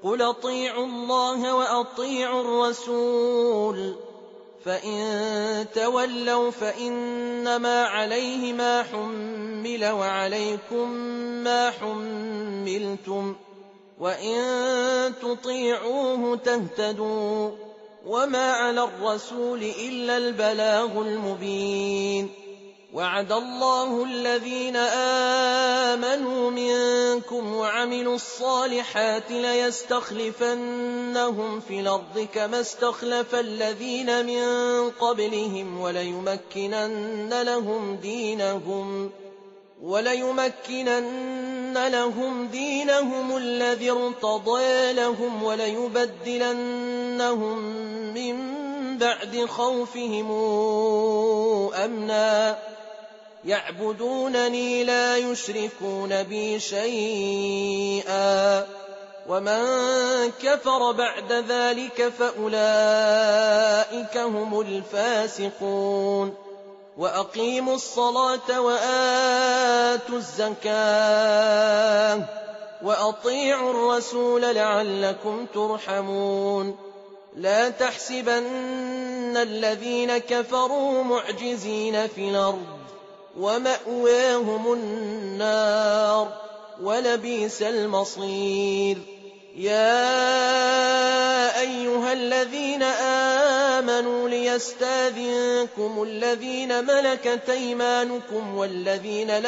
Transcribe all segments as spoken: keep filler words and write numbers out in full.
قُلْ أَطِيعُوا اللَّهَ وَأَطِيعُوا الرَّسُولَ فَإِن تَوَلَّوْا فَإِنَّمَا عَلَيْهِ مَا حُمِّلَ وَعَلَيْكُم مَّا حُمِّلْتُمْ ۖ وَإِن تُطِيعُوهُ تَهْتَدُوا ۚ وَمَا عَلَى الرَّسُولِ إِلَّا الْبَلَاغُ الْمُبِينُ. وَعَدَ اللَّهُ الَّذِينَ آمَنُوا مِنكُمْ وَعَمِلُوا الصَّالِحَاتِ لَيَسْتَخْلِفَنَّهُمْ فِي الْأَرْضِ كَمَا اسْتَخْلَفَ الَّذِينَ مِن قَبْلِهِمْ وَلَيُمَكِّنَنَّ لَهُمْ دِينَهُمْ وَلَيُمَكِّنَنَّ لَهُمْ دِينَهُمُ الَّذِي ارْتَضَىٰ لَهُمْ وَلَيُبَدِّلَنَّهُم مِّن بَعْدِ خَوْفِهِمْ أَمْنًا يَعْبُدُونَنِي لَا يُشْرِكُونَ بِي شَيْئًا ۚ وَمَن كَفَرَ بَعْدَ ذَٰلِكَ فَأُولَٰئِكَ هُمُ الْفَاسِقُونَ. وَأَقِيمُوا الصَّلَاةَ وَآتُوا الزَّكَاةَ وَأَطِيعُوا الرَّسُولَ لَعَلَّكُمْ تُرْحَمُونَ. لَا تَحْسَبَنَّ الَّذِينَ كَفَرُوا مُعْجِزِينَ فِي الْأَرْضِ ۚ وَمَأْوَاهُمُ النَّارُ ۖ وَلَبِئْسَ الْمَصِيرُ. يَا أَيُّهَا الَّذِينَ آمَنُوا لِيَسْتَأْذِنكُمُ الَّذِينَ مَلَكَتْ أَيْمَانُكُمْ وَالَّذِينَ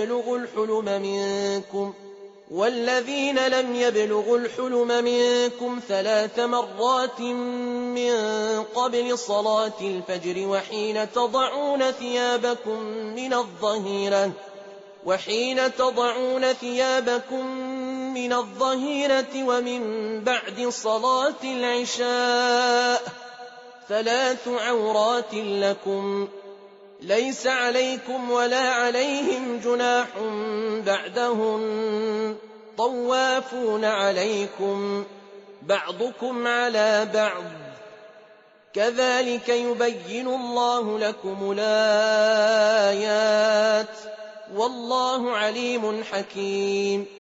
لَمْ يَبْلُغُوا الْحُلُمَ مِنكُمْ ثَلَاثَ مَرَّاتٍ مِّن قَبْلِ صَلَاةِ الْفَجْرِ وَحِينَ تَضَعُونَ ثِيَابَكُم مِّنَ الظَّهِيرَةِ وَمِن بَعْدِ صَلَاةِ الْعِشَاءِ ۚ ثَلَاثُ عَوْرَاتٍ لَّكُمْ ۚ لَيْسَ عَلَيْكُمْ وَلَا عَلَيْهِمْ جُنَاحٌ بَعْدَهُنَّ ۚ طَوَّافُونَ عَلَيْكُم بَعْضُكُمْ عَلَىٰ بَعْضٍ ۚ كَذَٰلِكَ يُبَيِّنُ اللَّهُ لَكُمُ الْآيَاتِ ۗ وَاللَّهُ عَلِيمٌ حَكِيمٌ.